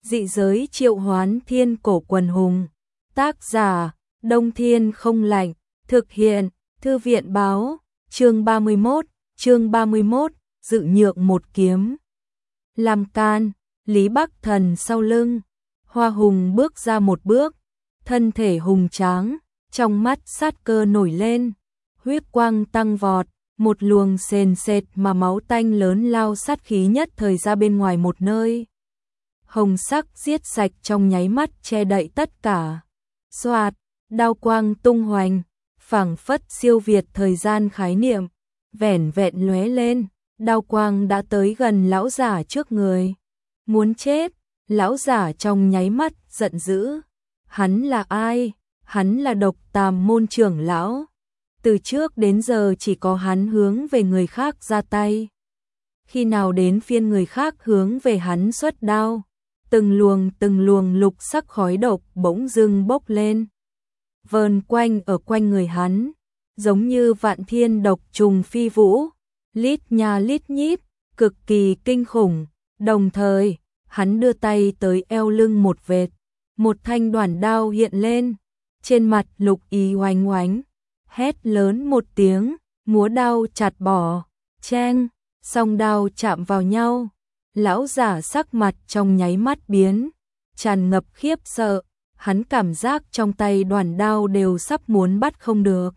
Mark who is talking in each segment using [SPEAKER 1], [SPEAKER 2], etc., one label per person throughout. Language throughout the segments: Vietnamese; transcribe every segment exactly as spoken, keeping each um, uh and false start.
[SPEAKER 1] Dị giới triệu hoán thiên cổ quần hùng. Tác giả, Đông Thiên không lạnh. Thực hiện, Thư viện báo. Chương ba mươi mốt, chương ba mươi mốt, dự nhượng một kiếm. Làm can, Lý Bắc Thần sau lưng. Hoa Hùng bước ra một bước, thân thể hùng tráng, trong mắt sát cơ nổi lên, huyết quang tăng vọt, một luồng sền sệt mà máu tanh lớn lao sát khí nhất thời ra bên ngoài một nơi. Hồng sắc giết sạch trong nháy mắt che đậy tất cả. Xoạt, đao quang tung hoành, phảng phất siêu việt thời gian khái niệm, vẻn vẹn lóe lên, đao quang đã tới gần lão giả trước người. Muốn chết, lão giả trong nháy mắt giận dữ. Hắn là ai? Hắn là Độc Tàm môn trưởng lão. Từ trước đến giờ chỉ có hắn hướng về người khác ra tay. Khi nào đến phiên người khác hướng về hắn xuất đao, từng luồng từng luồng lục sắc khói độc bỗng dưng bốc lên, vờn quanh ở quanh người hắn, giống như vạn thiên độc trùng phi vũ, lít nha lít nhít, cực kỳ kinh khủng. Đồng thời, hắn đưa tay tới eo lưng một vệt, một thanh đoản đao hiện lên, trên mặt lục ý oánh oánh, hét lớn một tiếng, múa đao chặt bỏ, cheng, song đao chạm vào nhau. Lão giả sắc mặt trong nháy mắt biến, tràn ngập khiếp sợ, hắn cảm giác trong tay đoản đao đều sắp muốn bắt không được.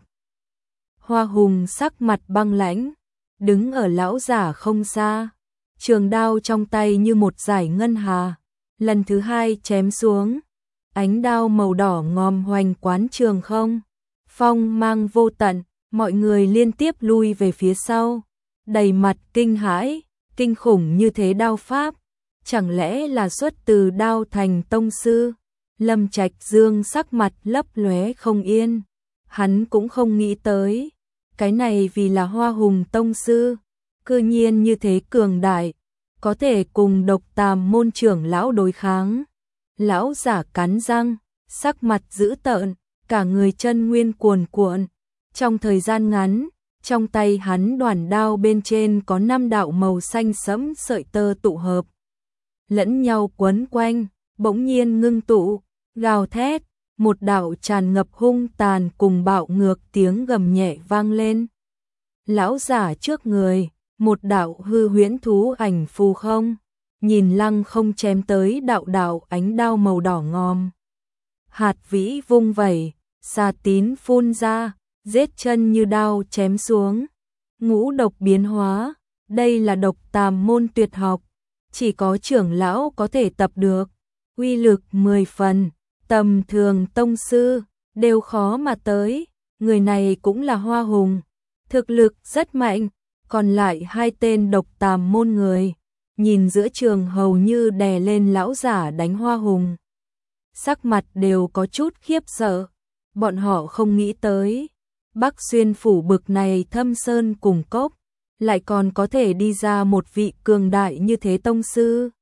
[SPEAKER 1] Hoa Hùng sắc mặt băng lãnh, đứng ở lão giả không xa, trường đao trong tay như một dải ngân hà, lần thứ hai chém xuống, ánh đao màu đỏ ngòm hoành quán trường không, phong mang vô tận, mọi người liên tiếp lui về phía sau, đầy mặt kinh hãi. Kinh khủng như thế đao pháp, chẳng lẽ là xuất từ Đao Thành tông sư? Lâm Trạch Dương sắc mặt lấp lóe không yên, hắn cũng không nghĩ tới, cái này vì là Hoa Hùng tông sư, cư nhiên như thế cường đại, có thể cùng Độc Tàm môn trưởng lão đối kháng. Lão giả cắn răng, sắc mặt dữ tợn, cả người chân nguyên cuồn cuộn, trong thời gian ngắn. Trong tay hắn đoản đao bên trên có năm đạo màu xanh sẫm sợi tơ tụ hợp, lẫn nhau quấn quanh, bỗng nhiên ngưng tụ, gào thét, một đạo tràn ngập hung tàn cùng bạo ngược tiếng gầm nhẹ vang lên. Lão giả trước người, một đạo hư huyễn thú ảnh phù không, nhìn lăng không chém tới đạo đạo ánh đao màu đỏ ngòm. Hạt vĩ vung vẩy, xà tín phun ra, giết chân như đao chém xuống, ngũ độc biến hóa, đây là Độc Tàm môn tuyệt học, chỉ có trưởng lão có thể tập được, uy lực mười phần, tầm thường tông sư đều khó mà tới, người này cũng là Hoa Hùng, thực lực rất mạnh, còn lại hai tên Độc Tàm môn người, nhìn giữa trường hầu như đè lên lão giả đánh Hoa Hùng, sắc mặt đều có chút khiếp sợ, bọn họ không nghĩ tới. Bắc Xuyên phủ bực này thâm sơn cùng cốc, lại còn có thể đi ra một vị cường đại như thế tông sư.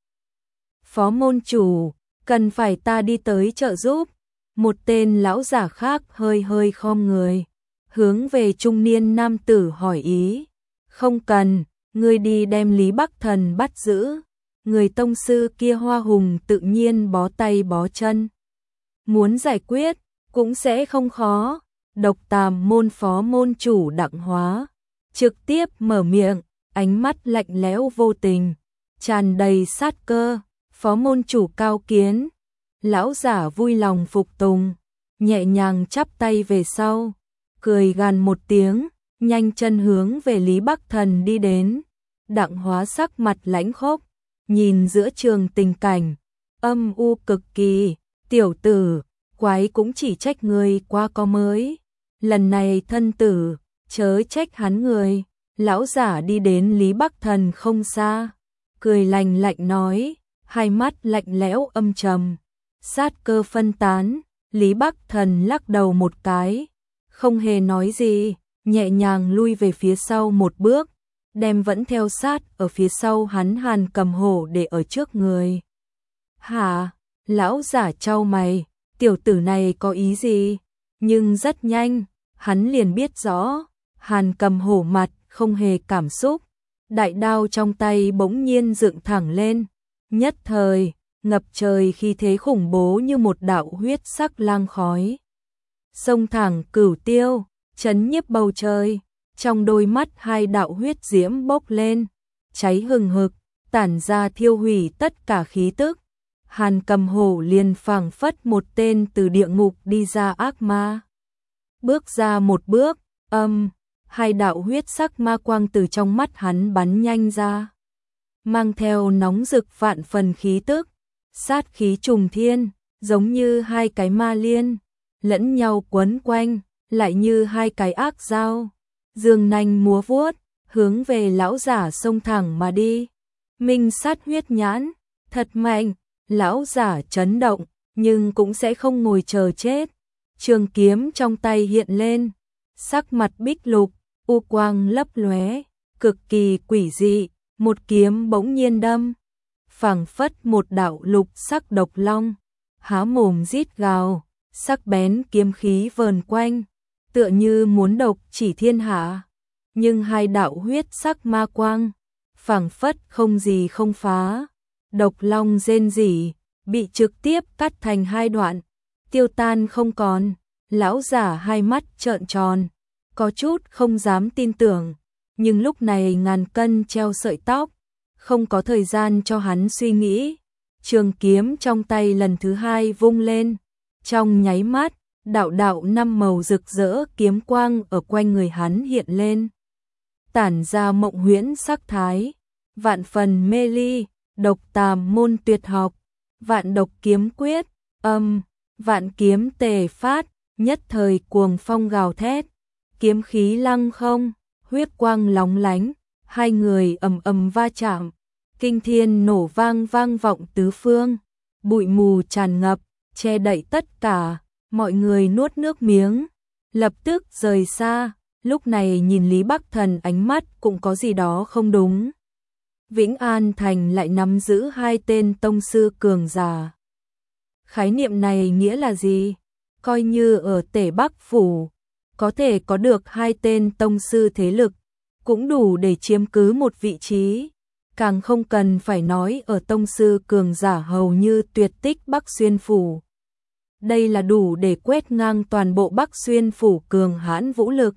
[SPEAKER 1] Phó môn chủ, cần phải ta đi tới trợ giúp. Một tên lão giả khác hơi hơi khom người, hướng về trung niên nam tử hỏi ý. Không cần, ngươi đi đem Lý Bắc Thần bắt giữ. Người tông sư kia Hoa Hùng tự nhiên bó tay bó chân. Muốn giải quyết, cũng sẽ không khó. Độc Tàm môn phó môn chủ Đặng Hóa trực tiếp mở miệng, ánh mắt lạnh lẽo vô tình, tràn đầy sát cơ. Phó môn chủ Cao Kiến, lão giả vui lòng phục tùng, nhẹ nhàng chắp tay về sau, cười gằn một tiếng, nhanh chân hướng về Lý Bắc Thần đi đến. Đặng Hóa sắc mặt lãnh khốc, nhìn giữa trường tình cảnh, âm u cực kỳ. Tiểu tử, quái cũng chỉ trách người quá có mới. Lần này thân tử, chớ trách hắn người. Lão giả đi đến Lý Bắc Thần không xa, cười lạnh lạnh nói, hai mắt lạnh lẽo âm trầm, sát cơ phân tán. Lý Bắc Thần lắc đầu một cái, không hề nói gì, nhẹ nhàng lui về phía sau một bước, đem vẫn theo sát ở phía sau hắn Hàn Cầm Hổ để ở trước người. Hả? Lão giả chau mày, tiểu tử này có ý gì? Nhưng rất nhanh, hắn liền biết rõ, Hàn Cầm Hổ mặt không hề cảm xúc, đại đao trong tay bỗng nhiên dựng thẳng lên, nhất thời, ngập trời khí thế khủng bố như một đạo huyết sắc lang khói. Sông thẳng cửu tiêu, chấn nhiếp bầu trời, trong đôi mắt hai đạo huyết diễm bốc lên, cháy hừng hực, tản ra thiêu hủy tất cả khí tức. Hàn Cầm Hổ liền phảng phất một tên từ địa ngục đi ra ác ma. Bước ra một bước, âm, hai đạo huyết sắc ma quang từ trong mắt hắn bắn nhanh ra, mang theo nóng rực vạn phần khí tức, sát khí trùng thiên, giống như hai cái ma liên, lẫn nhau quấn quanh, lại như hai cái ác dao, dương nanh múa vuốt, hướng về lão giả xông thẳng mà đi. Minh sát huyết nhãn, thật mạnh, lão giả chấn động, nhưng cũng sẽ không ngồi chờ chết. Trường kiếm trong tay hiện lên, sắc mặt bích lục, u quang lấp lóe, cực kỳ quỷ dị, một kiếm bỗng nhiên đâm, phảng phất một đạo lục sắc độc long, há mồm rít gào, sắc bén kiếm khí vờn quanh, tựa như muốn độc chỉ thiên hạ. Nhưng hai đạo huyết sắc ma quang, phảng phất không gì không phá, độc long rên rỉ, bị trực tiếp cắt thành hai đoạn, tiêu tan không còn. Lão giả hai mắt trợn tròn, có chút không dám tin tưởng, nhưng lúc này ngàn cân treo sợi tóc, không có thời gian cho hắn suy nghĩ. Trường kiếm trong tay lần thứ hai vung lên, trong nháy mắt, đạo đạo năm màu rực rỡ kiếm quang ở quanh người hắn hiện lên, tản ra mộng huyễn sắc thái, vạn phần mê ly, độc tàm môn tuyệt học, vạn độc kiếm quyết, âm, vạn kiếm tề phát, nhất thời cuồng phong gào thét, kiếm khí lăng không, huyết quang lóng lánh, hai người ầm ầm va chạm, kinh thiên nổ vang vang vọng tứ phương, bụi mù tràn ngập, che đậy tất cả, mọi người nuốt nước miếng, lập tức rời xa. Lúc này nhìn Lý Bắc Thần ánh mắt cũng có gì đó không đúng. Vĩnh An Thành lại nắm giữ hai tên tông sư cường giả. Khái niệm này nghĩa là gì? Coi như ở Tể Bắc Phủ, có thể có được hai tên tông sư thế lực, cũng đủ để chiếm cứ một vị trí. Càng không cần phải nói ở tông sư cường giả hầu như tuyệt tích Bắc Xuyên Phủ. Đây là đủ để quét ngang toàn bộ Bắc Xuyên Phủ cường hãn vũ lực.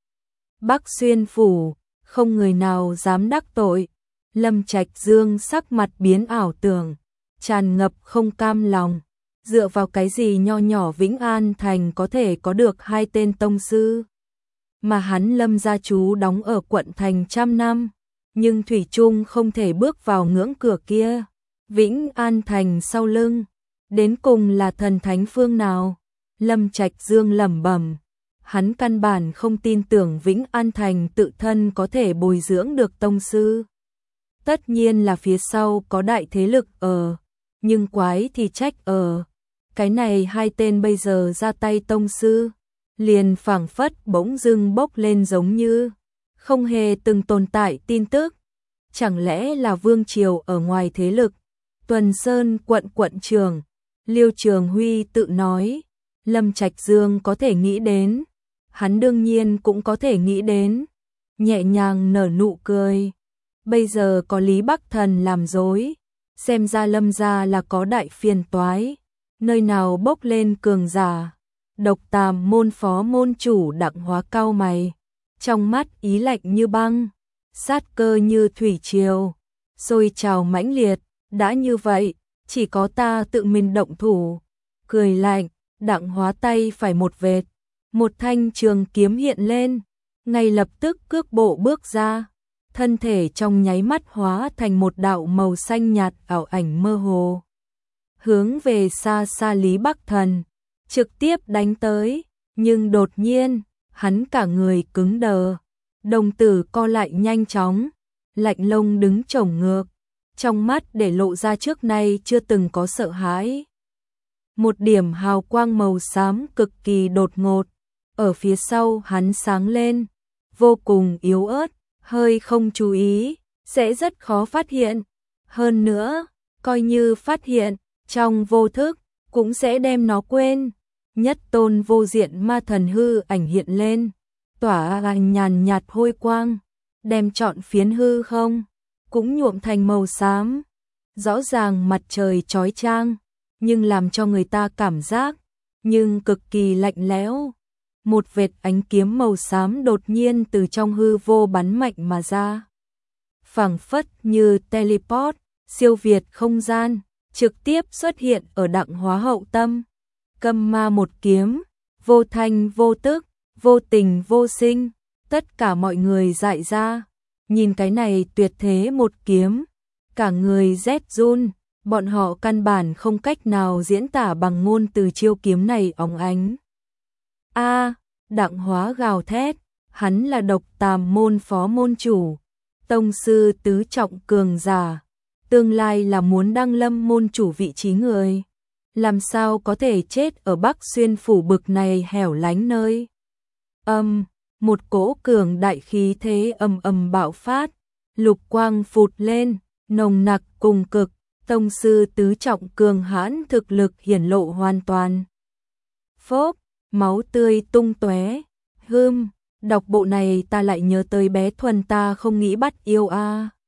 [SPEAKER 1] Bắc Xuyên Phủ, không người nào dám đắc tội. Lâm Trạch Dương sắc mặt biến ảo tưởng, tràn ngập không cam lòng. Dựa vào cái gì nho nhỏ Vĩnh An Thành có thể có được hai tên tông sư? Mà hắn Lâm gia chú đóng ở quận thành trăm năm, nhưng thủy chung không thể bước vào ngưỡng cửa kia. Vĩnh An Thành sau lưng, đến cùng là thần thánh phương nào? Lâm Trạch Dương lẩm bẩm, hắn căn bản không tin tưởng Vĩnh An Thành tự thân có thể bồi dưỡng được tông sư. Tất nhiên là phía sau có đại thế lực ở, nhưng quái thì trách ở. Cái này hai tên bây giờ ra tay tông sư, liền phảng phất bỗng dưng bốc lên giống như không hề từng tồn tại tin tức. Chẳng lẽ là vương triều ở ngoài thế lực? Tuần Sơn quận quận trưởng, Liêu Trường Huy tự nói, Lâm Trạch Dương có thể nghĩ đến, hắn đương nhiên cũng có thể nghĩ đến, nhẹ nhàng nở nụ cười. Bây giờ có Lý Bắc Thần làm dối, xem ra Lâm gia là có đại phiền toái, nơi nào bốc lên cường giả. Độc Tàm môn phó môn chủ Đặng Hóa cau mày, trong mắt ý lạnh như băng, sát cơ như thủy triều, sôi trào mãnh liệt. Đã như vậy, chỉ có ta tự mình động thủ. Cười lạnh, Đặng Hóa tay phải một vệt, một thanh trường kiếm hiện lên, ngay lập tức cước bộ bước ra, thân thể trong nháy mắt hóa thành một đạo màu xanh nhạt ảo ảnh mơ hồ, hướng về xa xa Lý Bắc Thần, trực tiếp đánh tới. Nhưng đột nhiên, hắn cả người cứng đờ, đồng tử co lại nhanh chóng, lạnh lông đứng chổng ngược, trong mắt để lộ ra trước nay chưa từng có sợ hãi. Một điểm hào quang màu xám cực kỳ đột ngột, ở phía sau hắn sáng lên, vô cùng yếu ớt, hơi không chú ý, sẽ rất khó phát hiện. Hơn nữa, coi như phát hiện, trong vô thức, cũng sẽ đem nó quên. Nhất tôn vô diện ma thần hư ảnh hiện lên, tỏa ra nhàn nhạt hôi quang, đem trọn phiến hư không cũng nhuộm thành màu xám. Rõ ràng mặt trời chói chang, nhưng làm cho người ta cảm giác nhưng cực kỳ lạnh lẽo. Một vệt ánh kiếm màu xám đột nhiên từ trong hư vô bắn mạnh mà ra. Phảng phất như teleport, siêu việt không gian, trực tiếp xuất hiện ở Đặng Hóa hậu tâm. Câm ma một kiếm, vô thanh vô tức, vô tình vô sinh, tất cả mọi người dại ra, nhìn cái này tuyệt thế một kiếm, cả người rét run, bọn họ căn bản không cách nào diễn tả bằng ngôn từ chiêu kiếm này óng ánh. A, Đặng Hóa gào thét, hắn là Độc Tàm môn phó môn chủ, tông sư tứ trọng cường giả, tương lai là muốn đăng lâm môn chủ vị trí người, làm sao có thể chết ở Bắc Xuyên phủ bực này hẻo lánh nơi. Âm, một cỗ cường đại khí thế ầm ầm bạo phát, lục quang phụt lên, nồng nặc cùng cực, tông sư tứ trọng cường hãn thực lực hiển lộ hoàn toàn. Phốp, máu tươi tung tóe, hưm, đọc bộ này ta lại nhớ tới bé Thuần ta không nghĩ bắt yêu a.